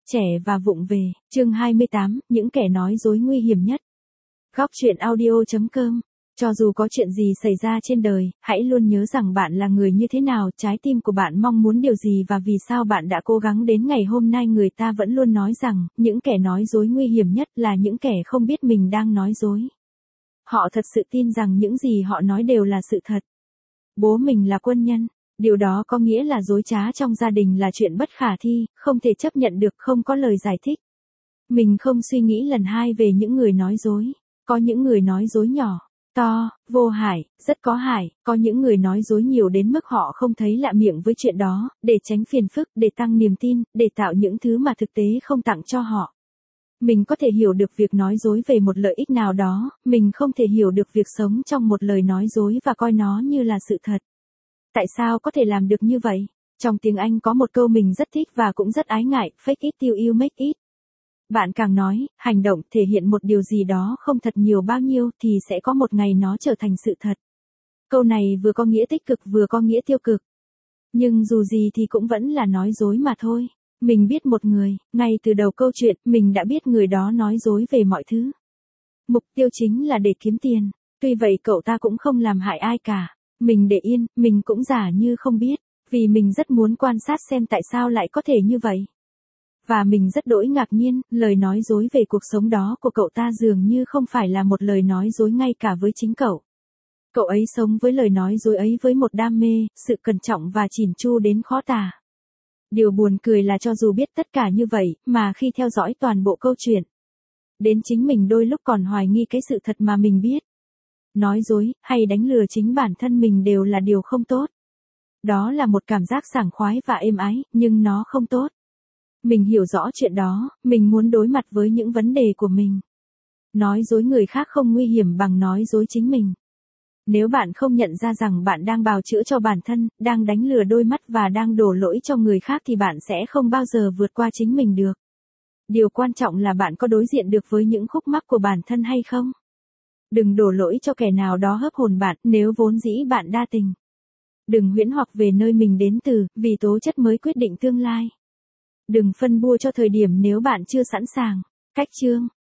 Trẻ và vụng về, chương 28, những kẻ nói dối nguy hiểm nhất. Góc truyện audio.com. Cho dù có chuyện gì xảy ra trên đời, hãy luôn nhớ rằng bạn là người như thế nào, trái tim của bạn mong muốn điều gì và vì sao bạn đã cố gắng đến ngày hôm nay. Người ta vẫn luôn nói rằng, những kẻ nói dối nguy hiểm nhất là những kẻ không biết mình đang nói dối. Họ thật sự tin rằng những gì họ nói đều là sự thật. Bố mình là quân nhân. Điều đó có nghĩa là dối trá trong gia đình là chuyện bất khả thi, không thể chấp nhận được, không có lời giải thích. Mình không suy nghĩ lần hai về những người nói dối. Có những người nói dối nhỏ, to, vô hại, rất có hại, có những người nói dối nhiều đến mức họ không thấy lạ miệng với chuyện đó, để tránh phiền phức, để tăng niềm tin, để tạo những thứ mà thực tế không tặng cho họ. Mình có thể hiểu được việc nói dối về một lợi ích nào đó, mình không thể hiểu được việc sống trong một lời nói dối và coi nó như là sự thật. Tại sao có thể làm được như vậy? Trong tiếng Anh có một câu mình rất thích và cũng rất ái ngại, fake it till you make it. Bạn càng nói, hành động, thể hiện một điều gì đó không thật nhiều bao nhiêu thì sẽ có một ngày nó trở thành sự thật. Câu này vừa có nghĩa tích cực vừa có nghĩa tiêu cực. Nhưng dù gì thì cũng vẫn là nói dối mà thôi. Mình biết một người, ngay từ đầu câu chuyện, mình đã biết người đó nói dối về mọi thứ. Mục tiêu chính là để kiếm tiền. Tuy vậy cậu ta cũng không làm hại ai cả. Mình để yên, mình cũng giả như không biết, vì mình rất muốn quan sát xem tại sao lại có thể như vậy. Và mình rất đỗi ngạc nhiên, lời nói dối về cuộc sống đó của cậu ta dường như không phải là một lời nói dối ngay cả với chính cậu. Cậu ấy sống với lời nói dối ấy với một đam mê, sự cẩn trọng và chỉn chu đến khó tả. Điều buồn cười là cho dù biết tất cả như vậy, mà khi theo dõi toàn bộ câu chuyện, đến chính mình đôi lúc còn hoài nghi cái sự thật mà mình biết. Nói dối, hay đánh lừa chính bản thân mình đều là điều không tốt. Đó là một cảm giác sảng khoái và êm ái, nhưng nó không tốt. Mình hiểu rõ chuyện đó, mình muốn đối mặt với những vấn đề của mình. Nói dối người khác không nguy hiểm bằng nói dối chính mình. Nếu bạn không nhận ra rằng bạn đang bào chữa cho bản thân, đang đánh lừa đôi mắt và đang đổ lỗi cho người khác thì bạn sẽ không bao giờ vượt qua chính mình được. Điều quan trọng là bạn có đối diện được với những khúc mắc của bản thân hay không. Đừng đổ lỗi cho kẻ nào đó hấp hồn bạn nếu vốn dĩ bạn đa tình. Đừng huyễn hoặc về nơi mình đến từ, vì tố chất mới quyết định tương lai. Đừng phân bua cho thời điểm nếu bạn chưa sẵn sàng. Cách chương